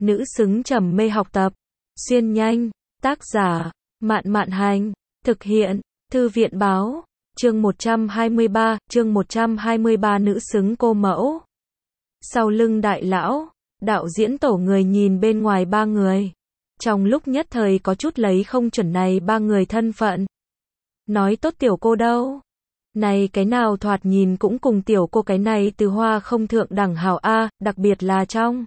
Nữ xứng trầm mê học tập. Xuyên nhanh. Tác giả, Mạn Mạn Hành. Thực hiện, Thư viện Báo. Chương 123, nữ xứng cô mẫu. Sau lưng đại lão, đạo diễn tổ người nhìn bên ngoài ba người. Trong lúc nhất thời có chút lấy không chuẩn này ba người thân phận. Nói tốt tiểu cô đâu? Này cái nào thoạt nhìn cũng cùng tiểu cô cái này từ hoa không thượng đẳng hảo a, đặc biệt là trong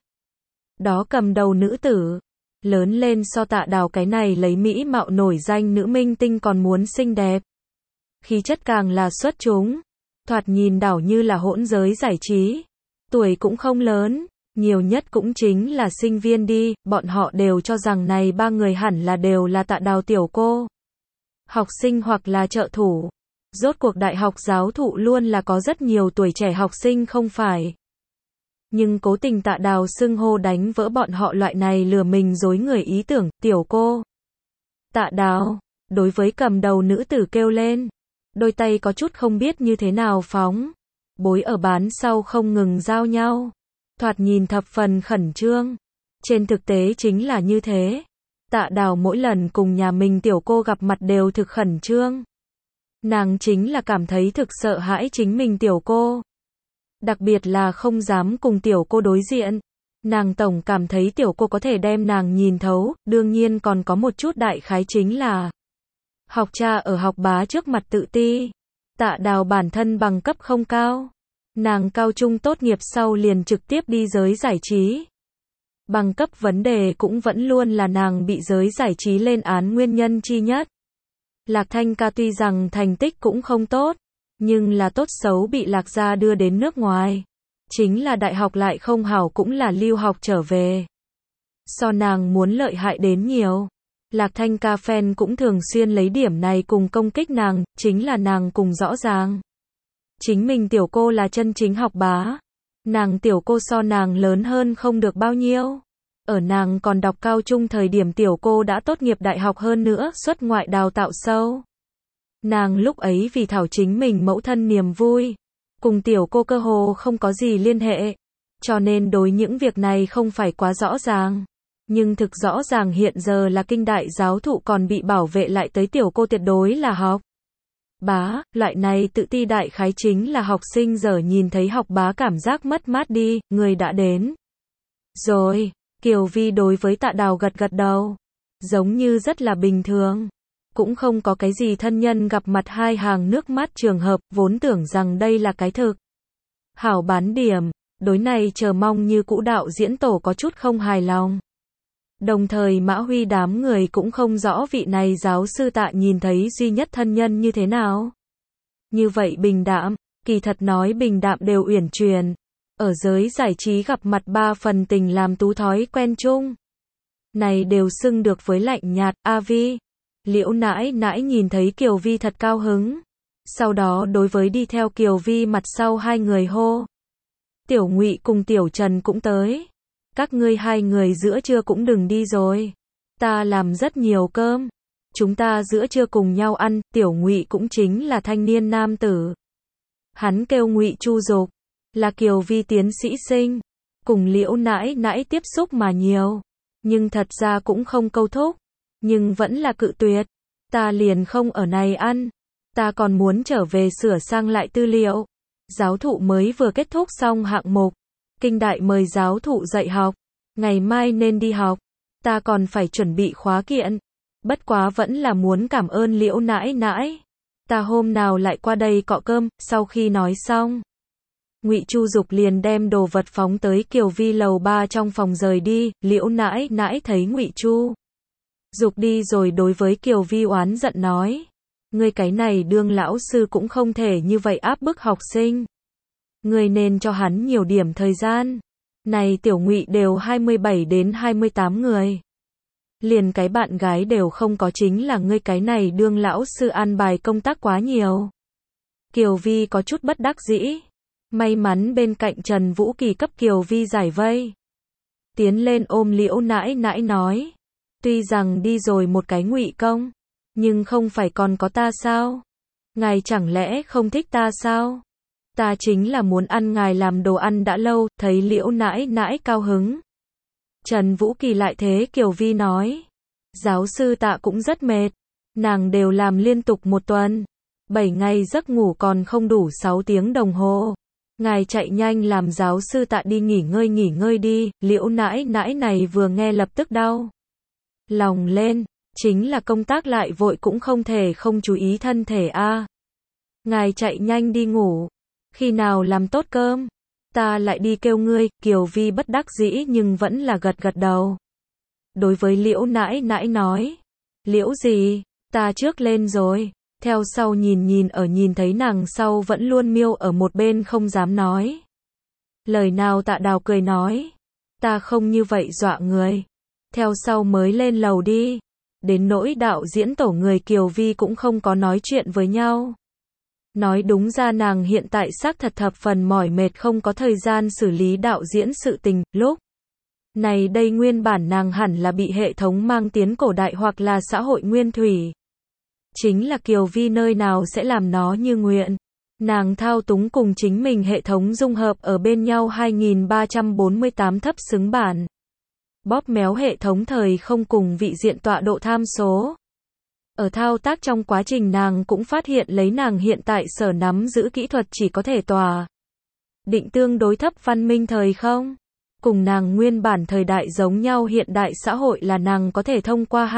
đó cầm đầu nữ tử. Lớn lên so Tạ Đào cái này lấy mỹ mạo nổi danh nữ minh tinh còn muốn xinh đẹp. Khí chất càng là xuất chúng. Thoạt nhìn đảo như là hỗn giới giải trí. Tuổi cũng không lớn, nhiều nhất cũng chính là sinh viên đi, bọn họ đều cho rằng này ba người hẳn là đều là Tạ Đào tiểu cô. Học sinh hoặc là trợ thủ. Rốt cuộc đại học giáo thụ luôn là có rất nhiều tuổi trẻ học sinh không phải. Nhưng cố tình Tạ Đào xưng hô đánh vỡ bọn họ loại này lừa mình dối người ý tưởng, tiểu cô. Tạ Đào, đối với cầm đầu nữ tử kêu lên. Đôi tay có chút không biết như thế nào phóng. Bối ở bán sau không ngừng giao nhau. Thoạt nhìn thập phần khẩn trương. Trên thực tế chính là như thế. Tạ Đào mỗi lần cùng nhà mình tiểu cô gặp mặt đều thực khẩn trương. Nàng chính là cảm thấy thực sợ hãi chính mình tiểu cô. Đặc biệt là không dám cùng tiểu cô đối diện. Nàng tổng cảm thấy tiểu cô có thể đem nàng nhìn thấu, đương nhiên còn có một chút đại khái chính là học cha ở học bá trước mặt tự ti. Tạ Đào bản thân bằng cấp không cao. Nàng cao trung tốt nghiệp sau liền trực tiếp đi giới giải trí. Bằng cấp vấn đề cũng vẫn luôn là nàng bị giới giải trí lên án nguyên nhân chi nhất. Lạc Thanh Ca tuy rằng thành tích cũng không tốt, nhưng là tốt xấu bị Lạc gia đưa đến nước ngoài. Chính là đại học lại không hảo cũng là lưu học trở về. So nàng muốn lợi hại đến nhiều. Lạc Thanh Ca fan cũng thường xuyên lấy điểm này cùng công kích nàng, chính là nàng cùng rõ ràng. Chính mình tiểu cô là chân chính học bá. Nàng tiểu cô so nàng lớn hơn không được bao nhiêu. Ở nàng còn đọc cao trung thời điểm tiểu cô đã tốt nghiệp đại học hơn nữa, xuất ngoại đào tạo sâu. Nàng lúc ấy vì thảo chính mình mẫu thân niềm vui. Cùng tiểu cô cơ hồ không có gì liên hệ. Cho nên đối những việc này không phải quá rõ ràng. Nhưng thực rõ ràng hiện giờ là kinh đại giáo thụ còn bị bảo vệ lại tới tiểu cô tuyệt đối là học bá, loại này tự ti đại khái chính là học sinh giờ nhìn thấy học bá cảm giác mất mát đi, người đã đến. Rồi, Kiều Vi đối với Tạ Đào gật gật đầu. Giống như rất là bình thường. Cũng không có cái gì thân nhân gặp mặt hai hàng nước mắt trường hợp, vốn tưởng rằng đây là cái thực hảo bán điểm. Đối này chờ mong như cũ đạo diễn tổ có chút không hài lòng. Đồng thời Mã Huy đám người cũng không rõ vị này giáo sư Tạ nhìn thấy duy nhất thân nhân như thế nào. Như vậy bình đạm, kỳ thật nói bình đạm đều uyển chuyển. Ở giới giải trí gặp mặt ba phần tình làm tú thói quen chung. Này đều xưng được với lạnh nhạt, A Vi. Liễu nãi nãi nhìn thấy Kiều Vi thật cao hứng. Sau đó đối với đi theo Kiều Vi mặt sau hai người hô. Tiểu Ngụy cùng Tiểu Trần cũng tới. Các ngươi hai người giữa trưa cũng đừng đi rồi. Ta làm rất nhiều cơm. Chúng ta giữa trưa cùng nhau ăn. Tiểu Ngụy cũng chính là thanh niên nam tử. Hắn kêu Ngụy Chu Dục, là Kiều Vi tiến sĩ sinh. Cùng Liễu nãi nãi tiếp xúc mà nhiều. Nhưng thật ra cũng không câu thúc. Nhưng vẫn là cự tuyệt. Ta liền không ở này ăn. Ta còn muốn trở về sửa sang lại tư liệu. Giáo thụ mới vừa kết thúc xong hạng mục. Kinh đại mời giáo thụ dạy học. Ngày mai nên đi học. Ta còn phải chuẩn bị khóa kiện. Bất quá vẫn là muốn cảm ơn Liễu nãi nãi. Ta hôm nào lại qua đây cọ cơm. Sau khi nói xong, Ngụy Chu Dục liền đem đồ vật phóng tới Kiều Vi lầu 3 trong phòng rời đi. Liễu nãi nãi thấy Ngụy Chu Dục đi rồi đối với Kiều Vi oán giận nói. Ngươi cái này đương lão sư cũng không thể như vậy áp bức học sinh. Ngươi nên cho hắn nhiều điểm thời gian. Này tiểu Ngụy đều 27 đến 28 người. Liền cái bạn gái đều không có, chính là ngươi cái này đương lão sư an bài công tác quá nhiều. Kiều Vi có chút bất đắc dĩ. May mắn bên cạnh Trần Vũ Kỳ cấp Kiều Vi giải vây. Tiến lên ôm Liễu nãi nãi nói. Tuy rằng đi rồi một cái Ngụy công, nhưng không phải còn có ta sao? Ngài chẳng lẽ không thích ta sao? Ta chính là muốn ăn ngài làm đồ ăn đã lâu, thấy Liễu nãi nãi cao hứng. Trần Vũ Kỳ lại thế Kiều Vi nói. Giáo sư Tạ cũng rất mệt. Nàng đều làm liên tục 1 tuần. 7 ngày giấc ngủ còn không đủ 6 tiếng đồng hồ. Ngài chạy nhanh làm giáo sư Tạ đi nghỉ ngơi đi. Liễu nãi nãi này vừa nghe lập tức đau lòng lên. Chính là công tác lại vội cũng không thể không chú ý thân thể a. Ngài chạy nhanh đi ngủ. Khi nào làm tốt cơm, ta lại đi kêu ngươi. Kiều Vi bất đắc dĩ nhưng vẫn là gật gật đầu. Đối với Liễu nãi nãi nói. Liễu gì, ta trước lên rồi. Theo sau nhìn thấy nàng sau vẫn luôn miêu ở một bên không dám nói lời nào. Tạ Đào cười nói. Ta không như vậy dọa người. Theo sau mới lên lầu đi. Đến nỗi đạo diễn tổ người Kiều Vi cũng không có nói chuyện với nhau. Nói đúng ra nàng hiện tại xác thật thập phần mỏi mệt không có thời gian xử lý đạo diễn sự tình. Lúc này đây nguyên bản nàng hẳn là bị hệ thống mang tiến cổ đại hoặc là xã hội nguyên thủy. Chính là Kiều Vi nơi nào sẽ làm nó như nguyện. Nàng thao túng cùng chính mình hệ thống dung hợp ở bên nhau 2348 thấp xứng bản. Bóp méo hệ thống thời không cùng vị diện tọa độ tham số. Ở thao tác trong quá trình nàng cũng phát hiện lấy nàng hiện tại sở nắm giữ kỹ thuật chỉ có thể tòa định tương đối thấp văn minh thời không. Cùng nàng nguyên bản thời đại giống nhau hiện đại xã hội là nàng có thể thông qua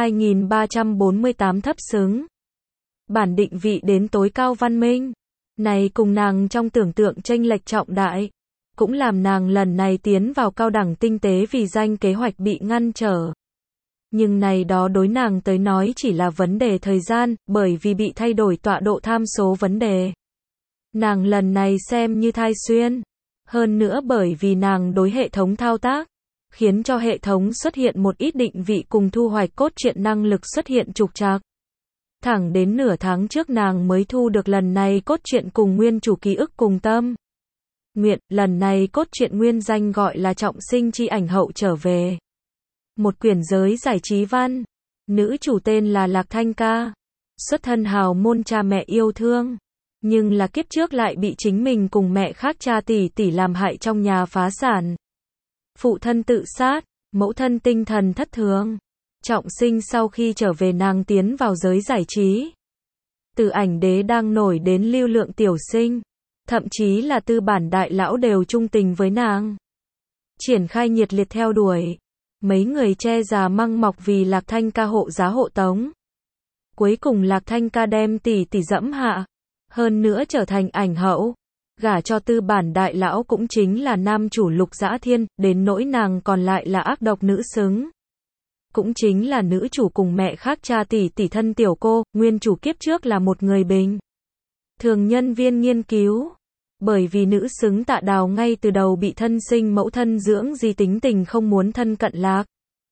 2348 thấp xứng bản định vị đến tối cao văn minh. Này cùng nàng trong tưởng tượng chênh lệch trọng đại. Cũng làm nàng lần này tiến vào cao đẳng tinh tế vì danh kế hoạch bị ngăn trở. Nhưng này đó đối nàng tới nói chỉ là vấn đề thời gian, bởi vì bị thay đổi tọa độ tham số vấn đề. Nàng lần này xem như thai xuyên. Hơn nữa bởi vì nàng đối hệ thống thao tác, khiến cho hệ thống xuất hiện một ít định vị cùng thu hoạch cốt truyện năng lực xuất hiện trục trặc. Thẳng đến nửa tháng trước nàng mới thu được lần này cốt truyện cùng nguyên chủ ký ức cùng tâm nguyện. Lần này cốt truyện nguyên danh gọi là Trọng sinh chi ảnh hậu trở về. Một quyển giới giải trí văn. Nữ chủ tên là Lạc Thanh Ca. Xuất thân hào môn cha mẹ yêu thương. Nhưng là kiếp trước lại bị chính mình cùng mẹ khác cha tỷ làm hại trong nhà phá sản. Phụ thân tự sát, mẫu thân tinh thần thất thường. Trọng sinh sau khi trở về nàng tiến vào giới giải trí. Từ ảnh đế đang nổi đến lưu lượng tiểu sinh. Thậm chí là tư bản đại lão đều trung tình với nàng. Triển khai nhiệt liệt theo đuổi. Mấy người che già măng mọc vì Lạc Thanh Ca hộ giá hộ tống. Cuối cùng Lạc Thanh Ca đem tỷ dẫm hạ. Hơn nữa trở thành ảnh hậu. Gả cho tư bản đại lão cũng chính là nam chủ Lục Dã Thiên. Đến nỗi nàng còn lại là ác độc nữ xứng. Cũng chính là nữ chủ cùng mẹ khác cha tỷ thân tiểu cô. Nguyên chủ kiếp trước là một người bình thường nhân viên nghiên cứu. Bởi vì nữ xứng Tạ Đào ngay từ đầu bị thân sinh mẫu thân dưỡng di tính tình không muốn thân cận Lạc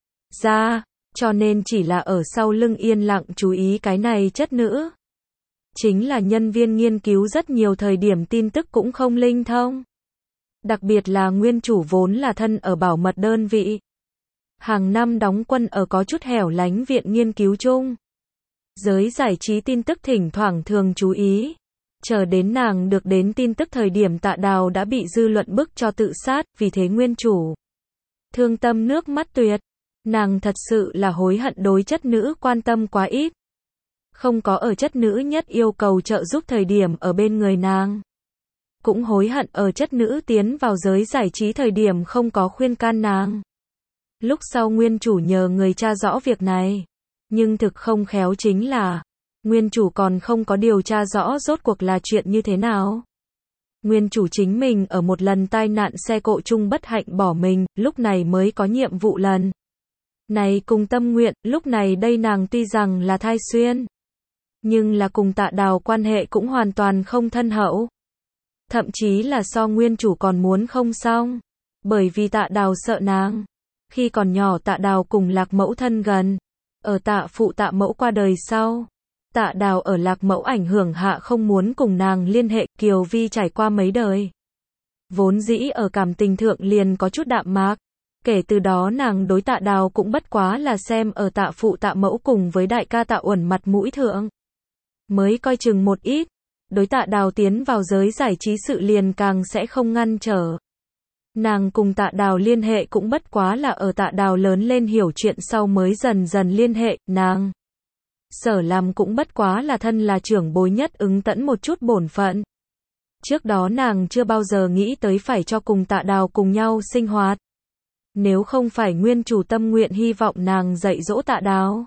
ra, cho nên chỉ là ở sau lưng yên lặng chú ý cái này chất nữ. Chính là nhân viên nghiên cứu rất nhiều thời điểm tin tức cũng không linh thông. Đặc biệt là nguyên chủ vốn là thân ở bảo mật đơn vị. Hàng năm đóng quân ở có chút hẻo lánh viện nghiên cứu chung. Giới giải trí tin tức thỉnh thoảng thường chú ý. Chờ đến nàng được đến tin tức thời điểm Tạ Đào đã bị dư luận bức cho tự sát, vì thế nguyên chủ thương tâm nước mắt tuyệt. Nàng thật sự là hối hận đối chất nữ quan tâm quá ít. Không có ở chất nữ nhất yêu cầu trợ giúp thời điểm ở bên người nàng. Cũng hối hận ở chất nữ tiến vào giới giải trí thời điểm không có khuyên can nàng. Lúc sau nguyên chủ nhờ người tra rõ việc này. Nhưng thực không khéo chính là nguyên chủ còn không có điều tra rõ rốt cuộc là chuyện như thế nào. Nguyên chủ chính mình ở một lần tai nạn xe cộ chung bất hạnh bỏ mình, lúc này mới có nhiệm vụ lần này cùng tâm nguyện. Lúc này đây nàng tuy rằng là thai xuyên, nhưng là cùng Tạ Đào quan hệ cũng hoàn toàn không thân hậu. Thậm chí là so nguyên chủ còn muốn không xong. Bởi vì Tạ Đào sợ nàng. Khi còn nhỏ Tạ Đào cùng Lạc mẫu thân gần. Ở Tạ phụ Tạ mẫu qua đời sau, Tạ Đào ở Lạc mẫu ảnh hưởng hạ không muốn cùng nàng liên hệ. Kiều Vi trải qua mấy đời, vốn dĩ ở cảm tình thượng liền có chút đạm mạc. Kể từ đó nàng đối Tạ Đào cũng bất quá là xem ở Tạ phụ Tạ mẫu cùng với đại ca Tạ Uẩn mặt mũi thượng. Mới coi chừng một ít. Đối Tạ Đào tiến vào giới giải trí sự liền càng sẽ không ngăn trở. Nàng cùng Tạ Đào liên hệ cũng bất quá là ở Tạ Đào lớn lên hiểu chuyện sau mới dần dần liên hệ, nàng Sở làm cũng bất quá là thân là trưởng bối nhất ứng tẫn một chút bổn phận. Trước đó nàng chưa bao giờ nghĩ tới phải cho cùng Tạ Đào cùng nhau sinh hoạt. Nếu không phải nguyên chủ tâm nguyện hy vọng nàng dạy dỗ Tạ Đào.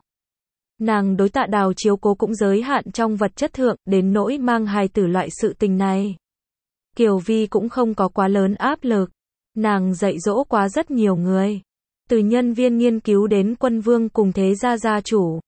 Nàng đối Tạ Đào chiếu cố cũng giới hạn trong vật chất thượng, đến nỗi mang hài tử loại sự tình này. Kiều Vi cũng không có quá lớn áp lực. Nàng dạy dỗ quá rất nhiều người. Từ nhân viên nghiên cứu đến quân vương cùng thế gia gia chủ.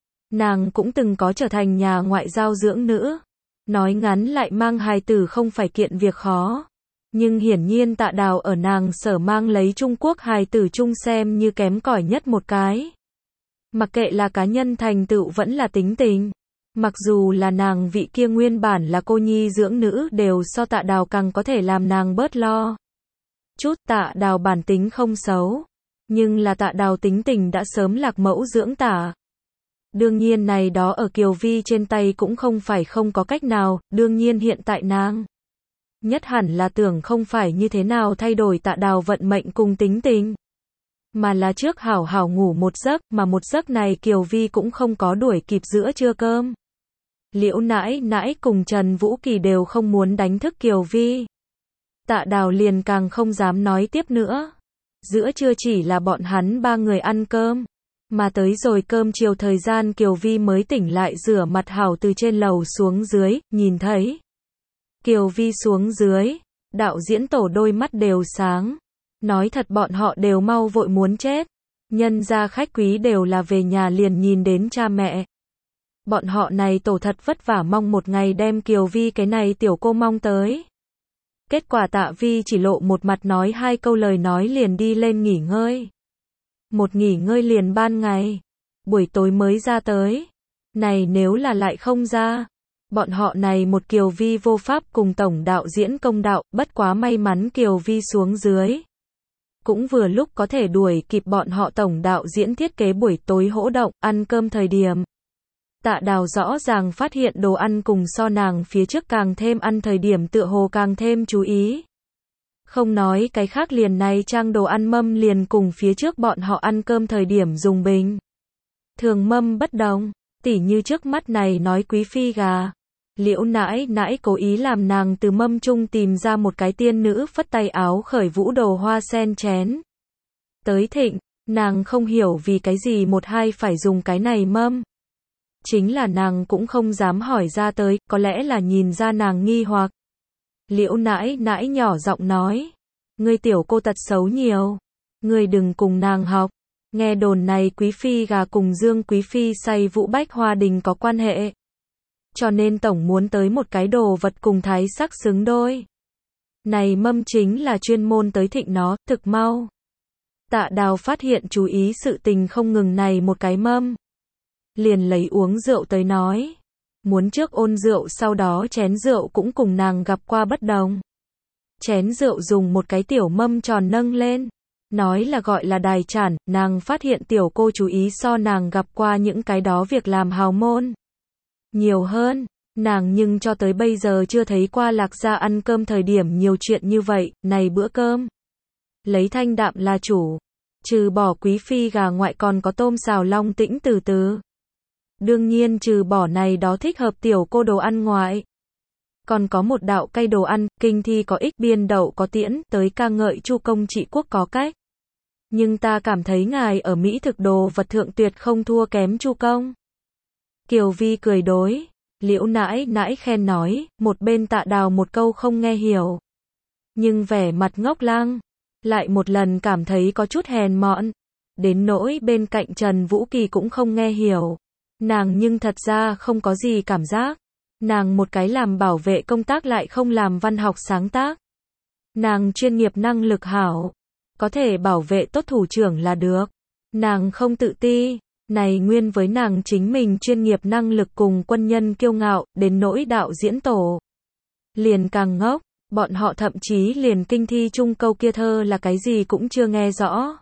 Nàng cũng từng có trở thành nhà ngoại giao dưỡng nữ. Nói ngắn lại mang hài tử không phải kiện việc khó. Nhưng hiển nhiên Tạ Đào ở nàng Sở mang lấy Trung Quốc hài tử chung xem như kém cỏi nhất một cái. Mặc kệ là cá nhân thành tựu vẫn là tính tình. Mặc dù là nàng vị kia nguyên bản là cô nhi dưỡng nữ đều so Tạ Đào càng có thể làm nàng bớt lo. Chút Tạ Đào bản tính không xấu. Nhưng là Tạ Đào tính tình đã sớm lạc mẫu dưỡng tả. Đương nhiên này đó ở Kiều Vi trên tay cũng không phải không có cách nào, đương nhiên hiện tại nàng nhất hẳn là tưởng không phải như thế nào thay đổi Tạ Đào vận mệnh cùng tính tình. Mà là trước hảo hảo ngủ một giấc, mà một giấc này Kiều Vi cũng không có đuổi kịp giữa trưa cơm. Liễu nãi nãi cùng Trần Vũ Kỳ đều không muốn đánh thức Kiều Vi. Tạ Đào liền càng không dám nói tiếp nữa. Giữa trưa chỉ là bọn hắn ba người ăn cơm. Mà tới rồi cơm chiều thời gian Kiều Vi mới tỉnh lại rửa mặt hảo từ trên lầu xuống dưới, nhìn thấy Kiều Vi xuống dưới, đạo diễn tổ đôi mắt đều sáng. Nói thật bọn họ đều mau vội muốn chết. Nhân gia khách quý đều là về nhà liền nhìn đến cha mẹ. Bọn họ này tổ thật vất vả mong một ngày đem Kiều Vi cái này tiểu cô mong tới. Kết quả Tạ Vi chỉ lộ một mặt nói 2 câu lời nói liền đi lên nghỉ ngơi. Một nghỉ ngơi liền ban ngày. Buổi tối mới ra tới. Này nếu là lại không ra. Bọn họ này một Kiều Vi vô pháp cùng tổng đạo diễn công đạo, bất quá may mắn Kiều Vi xuống dưới. Cũng vừa lúc có thể đuổi kịp bọn họ tổng đạo diễn thiết kế buổi tối hỗ động, ăn cơm thời điểm. Tạ Đào rõ ràng phát hiện đồ ăn cùng so nàng phía trước càng thêm ăn thời điểm tựa hồ càng thêm chú ý. Không nói cái khác liền này trang đồ ăn mâm liền cùng phía trước bọn họ ăn cơm thời điểm dùng bình. Thường mâm bất đồng, tỉ như trước mắt này nói quý phi gà. Liễu nãi nãi cố ý làm nàng từ mâm chung tìm ra một cái tiên nữ phất tay áo khởi vũ đồ hoa sen chén. Tới thịnh, nàng không hiểu vì cái gì một hai phải dùng cái này mâm. Chính là nàng cũng không dám hỏi ra tới, có lẽ là nhìn ra nàng nghi hoặc. Liễu nãi nãi nhỏ giọng nói. Ngươi tiểu cô tật xấu nhiều. Ngươi đừng cùng nàng học. Nghe đồn này quý phi gà cùng Dương quý phi say Vũ Bách Hoa Đình có quan hệ. Cho nên tổng muốn tới một cái đồ vật cùng thái sắc xứng đôi. Này mâm chính là chuyên môn tới thịnh nó, thực mau. Tạ Đào phát hiện chú ý sự tình không ngừng này một cái mâm. Liền lấy uống rượu tới nói. Muốn trước ôn rượu sau đó chén rượu cũng cùng nàng gặp qua bất đồng. Chén rượu dùng một cái tiểu mâm tròn nâng lên. Nói là gọi là đài chản, nàng phát hiện tiểu cô chú ý so nàng gặp qua những cái đó việc làm hào môn. Nhiều hơn, nàng nhưng cho tới bây giờ chưa thấy qua Lạc gia ăn cơm thời điểm nhiều chuyện như vậy, này bữa cơm. Lấy thanh đạm là chủ, trừ bỏ quý phi gà ngoại còn có tôm xào long tĩnh từ từ. Đương nhiên trừ bỏ này đó thích hợp tiểu cô đồ ăn ngoại. Còn có một đạo cay đồ ăn, kinh thi có ích biên đậu có tiễn, tới ca ngợi Chu công trị quốc có cách. Nhưng ta cảm thấy ngài ở Mỹ thực đồ vật thượng tuyệt không thua kém Chu công. Kiều Vi cười đối, Liễu nãi nãi khen nói, một bên Tạ Đào một câu không nghe hiểu. Nhưng vẻ mặt ngốc lăng, lại một lần cảm thấy có chút hèn mọn. Đến nỗi bên cạnh Trần Vũ Kỳ cũng không nghe hiểu. Nàng nhưng thật ra không có gì cảm giác. Nàng một cái làm bảo vệ công tác lại không làm văn học sáng tác. Nàng chuyên nghiệp năng lực hảo. Có thể bảo vệ tốt thủ trưởng là được. Nàng không tự ti. Này nguyên với nàng chính mình chuyên nghiệp năng lực cùng quân nhân kiêu ngạo, đến nỗi đạo diễn tổ. Liền càng ngốc, bọn họ thậm chí liền kinh thi chung câu kia thơ là cái gì cũng chưa nghe rõ.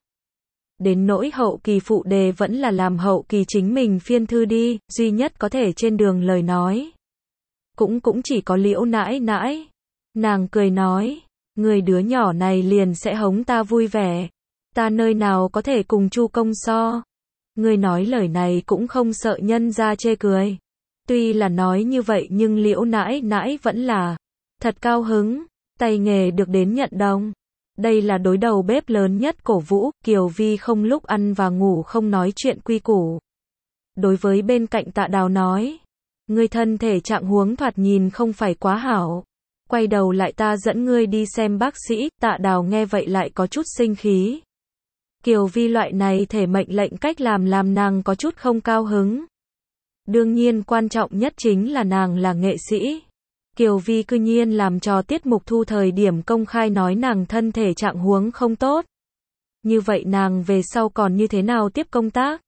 Đến nỗi hậu kỳ phụ đề vẫn là làm hậu kỳ chính mình phiên thư đi, duy nhất có thể trên đường lời nói. Cũng chỉ có Liễu nãi nãi. Nàng cười nói, Người đứa nhỏ này liền sẽ hống ta vui vẻ. Ta nơi nào có thể cùng Chu công so. Người nói lời này cũng không sợ nhân ra chê cười. Tuy là nói như vậy nhưng Liễu nãi nãi vẫn là thật cao hứng, tay nghề được đến nhận đồng. Đây là đối đầu bếp lớn nhất cổ vũ, Kiều Vi không lúc ăn và ngủ không nói chuyện quy củ. Đối với bên cạnh Tạ Đào nói, ngươi thân thể trạng huống thoạt nhìn không phải quá hảo. Quay đầu lại ta dẫn ngươi đi xem bác sĩ. Tạ Đào nghe vậy lại có chút sinh khí. Kiều Vi loại này thể mệnh lệnh cách làm nàng có chút không cao hứng. Đương nhiên quan trọng nhất chính là nàng là nghệ sĩ. Kiều Vi cư nhiên làm trò tiết mục thu thời điểm công khai nói nàng thân thể trạng huống không tốt. Như vậy nàng về sau còn như thế nào tiếp công tác?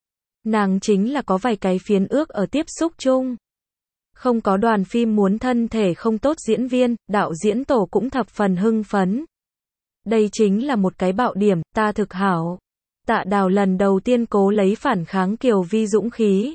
Nàng chính là có vài cái phiến ước ở tiếp xúc chung. Không có đoàn phim muốn thân thể không tốt diễn viên, đạo diễn tổ cũng thập phần hưng phấn. Đây chính là một cái bạo điểm, ta thực hảo. Tạ Đào lần đầu tiên cố lấy phản kháng Kiều Vi dũng khí.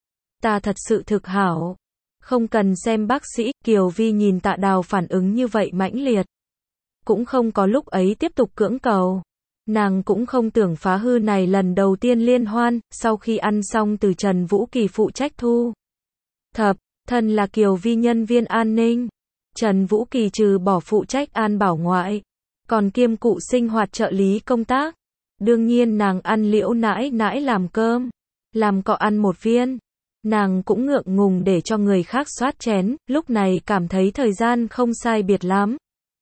Ta thật sự thực hảo. Không cần xem bác sĩ. Kiều Vi nhìn Tạ Đào phản ứng như vậy mãnh liệt. Cũng không có lúc ấy tiếp tục cưỡng cầu. Nàng cũng không tưởng phá hư này lần đầu tiên liên hoan. Sau khi ăn xong từ Trần Vũ Kỳ phụ trách thu thập, thân là Kiều Vi nhân viên an ninh. Trần Vũ Kỳ trừ bỏ phụ trách an bảo ngoại, còn kiêm cụ sinh hoạt trợ lý công tác. Đương nhiên nàng ăn Liễu nãi nãi làm cơm, làm cọ ăn một viên. Nàng cũng ngượng ngùng để cho người khác soát chén, lúc này cảm thấy thời gian không sai biệt lắm.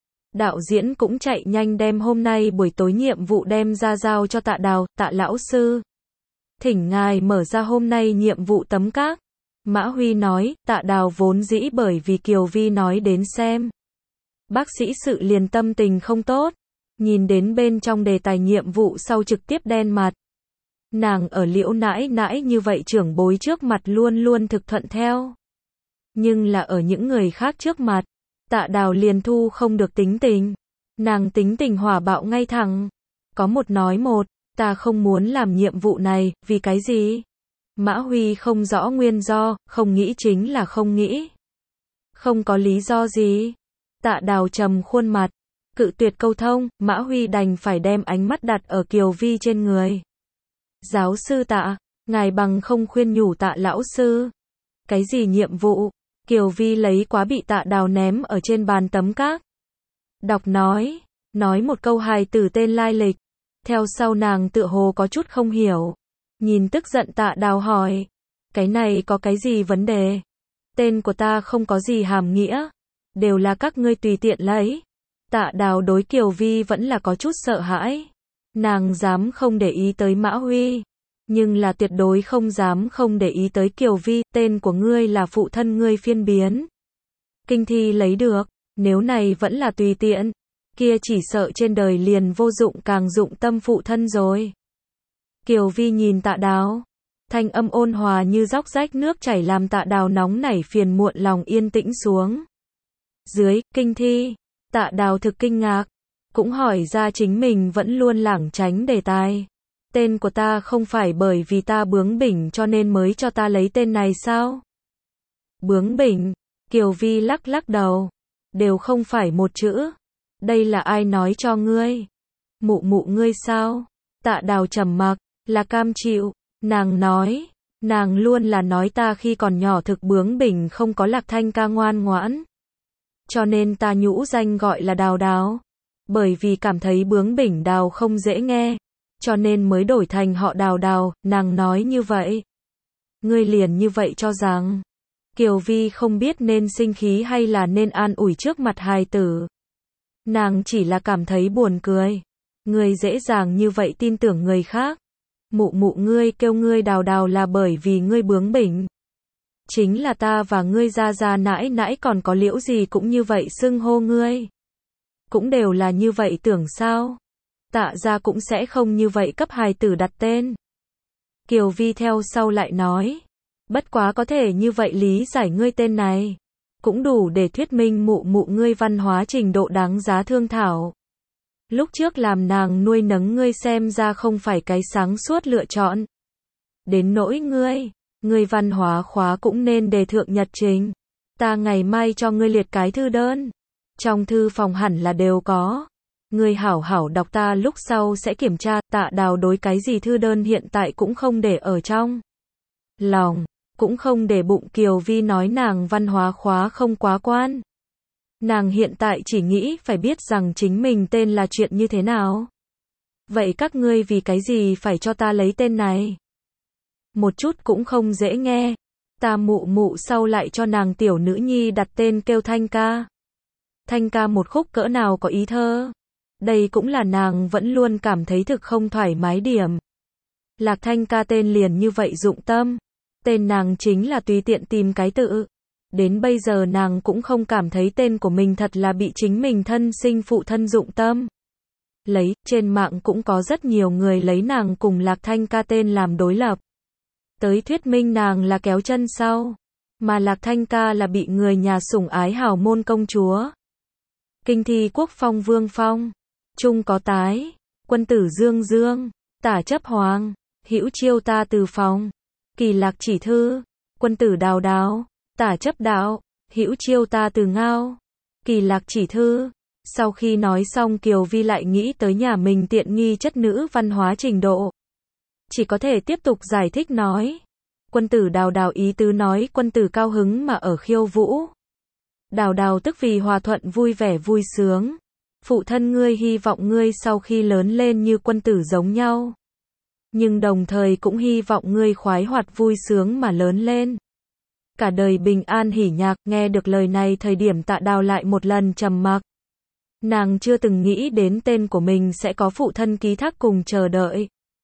Đạo diễn cũng chạy nhanh đem hôm nay buổi tối nhiệm vụ đem ra giao cho Tạ Đào. Tạ lão sư, thỉnh ngài mở ra hôm nay nhiệm vụ tấm các. Mã Huy nói. Tạ Đào vốn dĩ bởi vì Kiều Vi nói đến xem bác sĩ sự liền tâm tình không tốt. Nhìn đến bên trong đề tài nhiệm vụ sau trực tiếp đen mặt. Nàng ở Liễu nãi nãi như vậy trưởng bối trước mặt luôn luôn thực thuận theo. Nhưng là ở những người khác trước mặt, Tạ Đào liền thu không được tính tình. Nàng tính tình hỏa bạo ngay thẳng. Có một nói một, ta không muốn làm nhiệm vụ này. Vì cái gì? Mã Huy không rõ nguyên do, không nghĩ chính là không nghĩ. Không có lý do gì. Tạ Đào trầm khuôn mặt, cự tuyệt câu thông. Mã Huy đành phải đem ánh mắt đặt ở Kiều Vi trên người. Giáo sư Tạ, ngài bằng không khuyên nhủ Tạ lão sư. Cái gì nhiệm vụ? Kiều Vi lấy quá bị Tạ Đào ném ở trên bàn tấm các. Đọc nói một câu hài tử tên lai lịch. Theo sau nàng tựa hồ có chút không hiểu. Nhìn tức giận Tạ Đào hỏi. Cái này có cái gì vấn đề? Tên của ta không có gì hàm nghĩa. Đều là các ngươi tùy tiện lấy. Tạ Đào đối Kiều Vi vẫn là có chút sợ hãi. Nàng dám không để ý tới Mã Huy. Nhưng là tuyệt đối không dám không để ý tới Kiều Vi. Tên của ngươi là phụ thân ngươi phiên biến. Kinh thi lấy được. Nếu này vẫn là tùy tiện. Kia chỉ sợ trên đời liền vô dụng càng dụng tâm phụ thân rồi. Kiều Vi nhìn Tạ Đào. Thanh âm ôn hòa như róc rách nước chảy làm Tạ Đào nóng nảy phiền muộn lòng yên tĩnh xuống. Dưới, kinh thi. Tạ Đào thực kinh ngạc. Cũng hỏi ra chính mình vẫn luôn lảng tránh đề tài. Tên của ta không phải bởi vì ta bướng bỉnh cho nên mới cho ta lấy tên này sao? Bướng bỉnh. Kiều Vi lắc lắc đầu. Đều không phải một chữ. Đây là ai nói cho ngươi? Mụ mụ ngươi sao? Tạ Đào trầm mặc, là cam chịu. Nàng nói. Nàng luôn là nói ta khi còn nhỏ thực bướng bỉnh không có Lạc Thanh ca ngoan ngoãn. Cho nên ta nhũ danh gọi là Đào Đào. Bởi vì cảm thấy bướng bỉnh Đào không dễ nghe. Cho nên mới đổi thành họ Đào Đào. Nàng nói như vậy. Ngươi liền như vậy cho rằng. Kiều Vi không biết nên sinh khí hay là nên an ủi trước mặt hài tử. Nàng chỉ là cảm thấy buồn cười. Ngươi dễ dàng như vậy tin tưởng người khác. Mụ mụ ngươi kêu ngươi Đào Đào là bởi vì ngươi bướng bỉnh. Chính là ta và ngươi gia gia nãi nãi còn có Liễu gì cũng như vậy xưng hô ngươi. Cũng đều là như vậy tưởng sao? Tạ gia cũng sẽ không như vậy cấp hài tử đặt tên. Kiều Vi theo sau lại nói. Bất quá có thể như vậy lý giải ngươi tên này. Cũng đủ để thuyết minh mụ mụ ngươi văn hóa trình độ đáng giá thương thảo. Lúc trước làm nàng nuôi nấng ngươi xem ra không phải cái sáng suốt lựa chọn. Đến nỗi ngươi văn hóa khóa cũng nên đề thượng nhật trình. Ta ngày mai cho ngươi liệt cái thư đơn. Trong thư phòng hẳn là đều có. Ngươi hảo hảo đọc, ta lúc sau sẽ kiểm tra. Tạ Đào đối cái gì thư đơn hiện tại cũng không để ở trong lòng, cũng không để bụng. Kiều Vi nói nàng văn hóa khóa không quá quan. Nàng hiện tại chỉ nghĩ phải biết rằng chính mình tên là chuyện như thế nào. Vậy các ngươi vì cái gì phải cho ta lấy tên này? Một chút cũng không dễ nghe. Ta mụ mụ sau lại cho nàng tiểu nữ nhi đặt tên kêu Thanh Ca. Thanh Ca một khúc cỡ nào có ý thơ. Đây cũng là nàng vẫn luôn cảm thấy thực không thoải mái điểm. Lạc Thanh Ca tên liền như vậy dụng tâm. Tên nàng chính là tùy tiện tìm cái tự. Đến bây giờ nàng cũng không cảm thấy tên của mình thật là bị chính mình thân sinh phụ thân dụng tâm. Lấy, trên mạng cũng có rất nhiều người lấy nàng cùng Lạc Thanh Ca tên làm đối lập. Tới thuyết minh nàng là kéo chân sau. Mà Lạc Thanh Ca là bị người nhà sủng ái hào môn công chúa. Kinh thi quốc phong vương phong. Trung có tái. Quân tử dương dương. Tả chấp hoàng. Hữu chiêu ta từ phòng. Kỳ lạc chỉ thư. Quân tử đào đáo. Tả chấp đạo. Hữu chiêu ta từ ngao. Kỳ lạc chỉ thư. Sau khi nói xong Kiều Vi lại nghĩ tới nhà mình tiện nghi chất nữ văn hóa trình độ. Chỉ có thể tiếp tục giải thích nói. Quân tử đào đào ý tứ nói quân tử cao hứng mà ở khiêu vũ. Đào đào tức vì hòa thuận vui vẻ vui sướng. Phụ thân ngươi hy vọng ngươi sau khi lớn lên như quân tử giống nhau. Nhưng đồng thời cũng hy vọng ngươi khoái hoạt vui sướng mà lớn lên. Cả đời bình an hỉ nhạc. Nghe được lời này thời điểm Tạ Đào lại một lần trầm mặc. Nàng chưa từng nghĩ đến tên của mình sẽ có phụ thân ký thác cùng chờ đợi.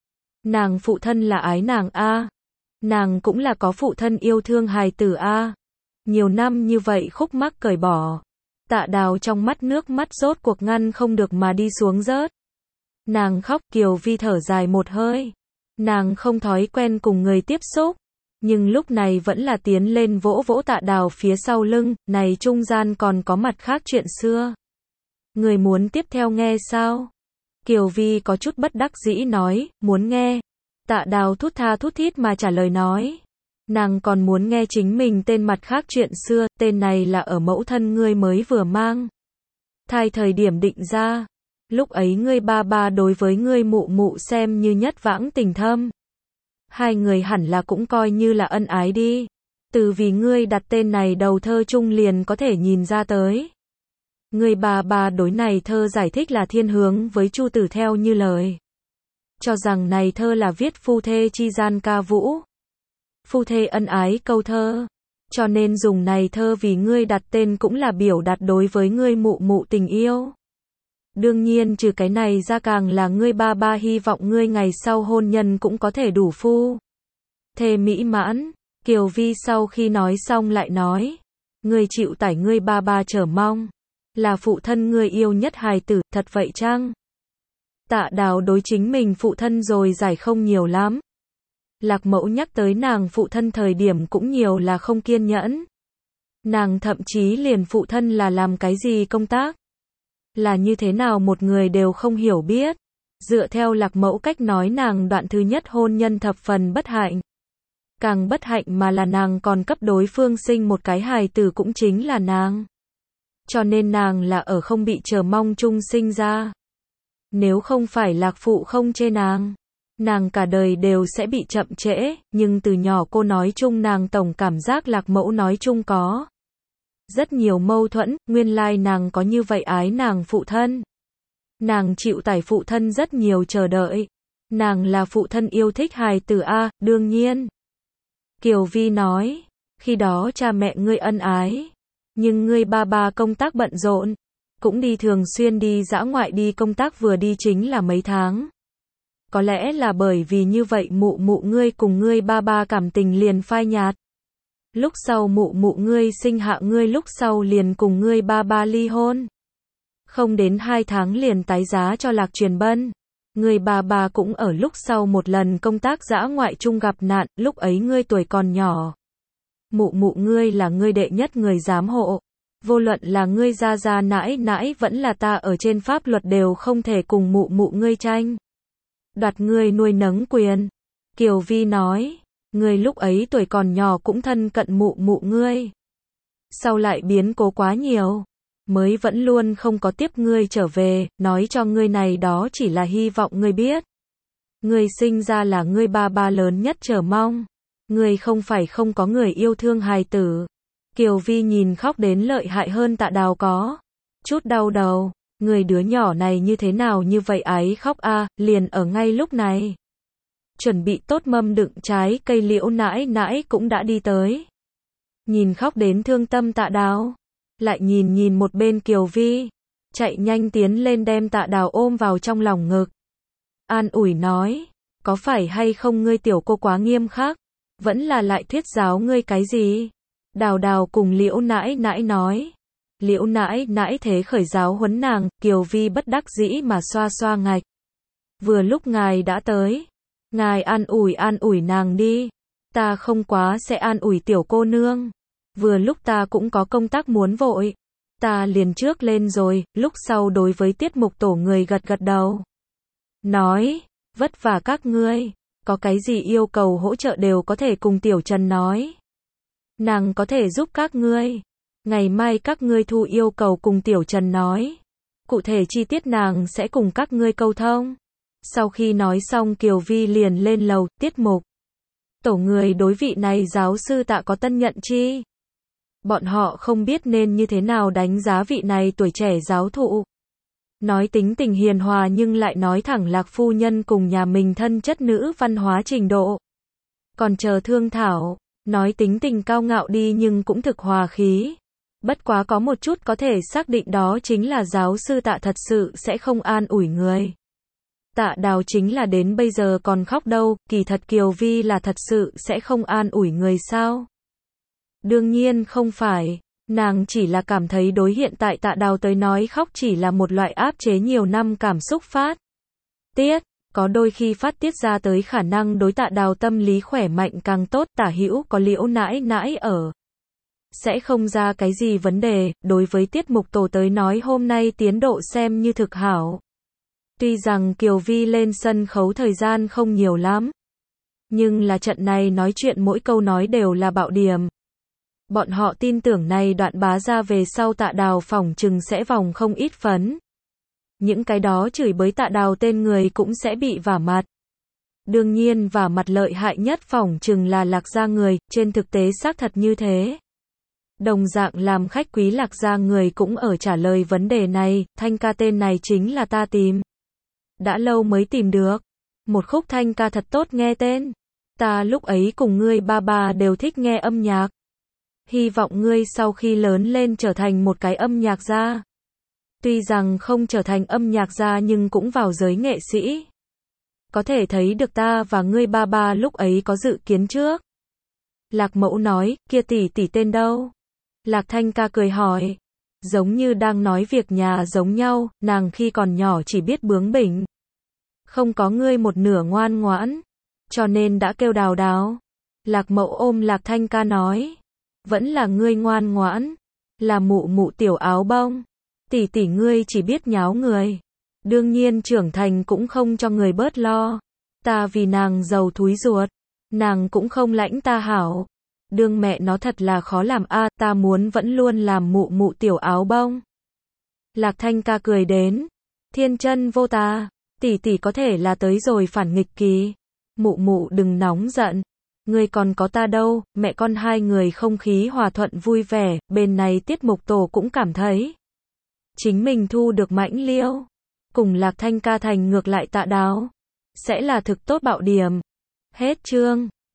Nàng phụ thân là ái nàng a. Nàng cũng là có phụ thân yêu thương hài tử a. Nhiều năm như vậy khúc mắc cởi bỏ. Tạ Đào trong mắt nước mắt rốt cuộc ngăn không được mà đi xuống rớt. Nàng khóc. Kiều Vi thở dài một hơi. Nàng không thói quen cùng người tiếp xúc. Nhưng lúc này vẫn là tiến lên vỗ vỗ Tạ Đào phía sau lưng. Này trung gian còn có mặt khác chuyện xưa. Người muốn tiếp theo nghe sao? Kiều Vi có chút bất đắc dĩ nói, muốn nghe. Tạ Đào thút tha thút thít mà trả lời nói. Nàng còn muốn nghe chính mình tên mặt khác chuyện xưa, tên này là ở mẫu thân ngươi mới vừa mang thai thời điểm định ra. Lúc ấy ngươi ba ba đối với ngươi mụ mụ xem như nhất vãng tình thâm. Hai người hẳn là cũng coi như là ân ái đi. Từ vì ngươi đặt tên này đầu thơ chung liền có thể nhìn ra tới. Người bà bà đối này thơ giải thích là thiên hướng với Chu Tử theo như lời. Cho rằng này thơ là viết phu thê chi gian ca vũ. Phu thê ân ái câu thơ. Cho nên dùng này thơ vì ngươi đặt tên cũng là biểu đạt đối với ngươi mụ mụ tình yêu. Đương nhiên trừ cái này ra càng là ngươi ba ba hy vọng ngươi ngày sau hôn nhân cũng có thể đủ phu thê mỹ mãn. Kiều Vi sau khi nói xong lại nói. Ngươi chịu tải ngươi ba ba chờ mong. Là phụ thân ngươi yêu nhất hài tử, thật vậy chăng? Tạ Đào đối chính mình phụ thân rồi giải không nhiều lắm. Lạc Mẫu nhắc tới nàng phụ thân thời điểm cũng nhiều là không kiên nhẫn. Nàng thậm chí liền phụ thân là làm cái gì công tác. Là như thế nào một người đều không hiểu biết. Dựa theo Lạc Mẫu cách nói nàng đoạn thứ nhất hôn nhân thập phần bất hạnh. Càng bất hạnh mà là nàng còn cấp đối phương sinh một cái hài tử cũng chính là nàng. Cho nên nàng là ở không bị chờ mong chung sinh ra. Nếu không phải Lạc phụ không chê nàng cả đời đều sẽ bị chậm trễ, nhưng từ nhỏ cô nói chung nàng tổng cảm giác Lạc Mẫu nói chung có rất nhiều mâu thuẫn, nguyên lai nàng có như vậy ái nàng phụ thân. Nàng chịu tải phụ thân rất nhiều chờ đợi. Nàng là phụ thân yêu thích hài tử a, đương nhiên. Kiều Vi nói, khi đó cha mẹ ngươi ân ái. Nhưng ngươi ba ba công tác bận rộn, cũng đi thường xuyên đi dã ngoại đi công tác vừa đi chính là mấy tháng. Có lẽ là bởi vì như vậy mụ mụ ngươi cùng ngươi ba ba cảm tình liền phai nhạt. Lúc sau mụ mụ ngươi sinh hạ ngươi lúc sau liền cùng ngươi ba ba ly hôn. Không đến 2 tháng liền tái giá cho Lạc Truyền Bân. Ngươi ba ba cũng ở lúc sau một lần công tác dã ngoại chung gặp nạn, lúc ấy ngươi tuổi còn nhỏ. Mụ mụ ngươi là ngươi đệ nhất người giám hộ. Vô luận là ngươi gia gia nãi nãi vẫn là ta ở trên pháp luật đều không thể cùng mụ mụ ngươi tranh đoạt ngươi nuôi nấng quyền. Kiều Vi nói, ngươi lúc ấy tuổi còn nhỏ cũng thân cận mụ mụ ngươi. Sau lại biến cố quá nhiều. mới vẫn luôn không có tiếp ngươi trở về, nói cho ngươi này đó chỉ là hy vọng ngươi biết. Ngươi sinh ra là ngươi ba ba lớn nhất chờ mong. Ngươi không phải không có người yêu thương hài tử. Kiều Vi nhìn khóc đến lợi hại hơn Tạ Đào có chút đau đầu. Người đứa nhỏ này như thế nào như vậy ái khóc a, liền ở ngay lúc này. Chuẩn bị tốt mâm đựng trái cây Liễu nãi nãi cũng đã đi tới. Nhìn khóc đến thương tâm Tạ Đào, lại nhìn một bên Kiều Vi, chạy nhanh tiến lên đem Tạ Đào ôm vào trong lòng ngực. An ủi nói, có phải hay không ngươi tiểu cô quá nghiêm khắc, vẫn là lại thuyết giáo ngươi cái gì? Đào Đào cùng Liễu nãi nãi nói. Liễu nãi nãi thế khởi giáo huấn nàng, Kiều Vi bất đắc dĩ mà xoa xoa ngạch. Vừa lúc ngài đã tới, ngài an ủi nàng đi, ta không quá sẽ an ủi tiểu cô nương. Vừa lúc ta cũng có công tác muốn vội, ta liền trước lên rồi, lúc sau đối với tiết mục tổ người gật gật đầu. Nói, vất vả các ngươi, có cái gì yêu cầu hỗ trợ đều có thể cùng Tiểu Trần nói. Nàng có thể giúp các ngươi. Ngày mai các ngươi thu yêu cầu cùng Tiểu Trần nói. Cụ thể chi tiết nàng sẽ cùng các ngươi câu thông. Sau khi nói xong Kiều Vi liền lên lầu, tiết mục tổ người đối vị này giáo sư Tạ có tân nhận chi. Bọn họ không biết nên như thế nào đánh giá vị này tuổi trẻ giáo thụ. Nói tính tình hiền hòa nhưng lại nói thẳng Lạc phu nhân cùng nhà mình thân chất nữ văn hóa trình độ. Còn chờ thương thảo, nói tính tình cao ngạo đi nhưng cũng thực hòa khí. Bất quá có một chút có thể xác định đó chính là giáo sư Tạ thật sự sẽ không an ủi người. Tạ Đào chính là đến bây giờ còn khóc đâu, kỳ thật Kiều Vi là thật sự sẽ không an ủi người sao? Đương nhiên không phải, nàng chỉ là cảm thấy đối hiện tại Tạ Đào tới nói khóc chỉ là một loại áp chế nhiều năm cảm xúc phát tiết, có đôi khi phát tiết ra tới khả năng đối Tạ Đào tâm lý khỏe mạnh càng tốt, tả hữu có Liễu nãi nãi ở. Sẽ không ra cái gì vấn đề, đối với tiết mục tổ tới nói hôm nay tiến độ xem như thực hảo. Tuy rằng Kiều Vi lên sân khấu thời gian không nhiều lắm, nhưng là trận này nói chuyện mỗi câu nói đều là bạo điểm. Bọn họ tin tưởng này đoạn bá ra về sau Tạ Đào phỏng chừng sẽ vòng không ít phấn. Những cái đó chửi bới Tạ Đào tên người cũng sẽ bị vả mặt. Đương nhiên vả mặt lợi hại nhất phỏng chừng là Lạc gia người, trên thực tế xác thật như thế. Đồng dạng làm khách quý Lạc gia người cũng ở trả lời vấn đề này, thanh ca tên này chính là ta tìm. Đã lâu mới tìm được. Một khúc thanh ca thật tốt nghe tên. Ta lúc ấy cùng ngươi ba bà đều thích nghe âm nhạc. Hy vọng ngươi sau khi lớn lên trở thành một cái âm nhạc gia. Tuy rằng không trở thành âm nhạc gia nhưng cũng vào giới nghệ sĩ. Có thể thấy được ta và ngươi ba bà lúc ấy có dự kiến trước. Lạc Mẫu nói, kia tỷ tỷ tên đâu? Lạc Thanh ca cười hỏi. Giống như đang nói việc nhà giống nhau, nàng khi còn nhỏ chỉ biết bướng bỉnh. Không có ngươi một nửa ngoan ngoãn, cho nên đã kêu Đào Đào. Lạc Mẫu ôm Lạc Thanh ca nói. Vẫn là ngươi ngoan ngoãn, là mụ mụ tiểu áo bông. Tỷ tỷ ngươi chỉ biết nháo người. Đương nhiên trưởng thành cũng không cho người bớt lo. Ta vì nàng giàu thúi ruột, nàng cũng không lãnh ta hảo. Đương mẹ nó thật là khó làm a, ta muốn vẫn luôn làm mụ mụ tiểu áo bông. Lạc Thanh ca cười đến, thiên chân vô tà, tỷ tỷ có thể là tới rồi phản nghịch kỳ. Mụ mụ đừng nóng giận, ngươi còn có ta đâu. Mẹ con hai người không khí hòa thuận vui vẻ, bên này tiết mục tổ cũng cảm thấy chính mình thu được mãnh liêu, cùng Lạc Thanh ca thành ngược lại Tạ Đào, sẽ là thực tốt bạo điểm. Hết chương.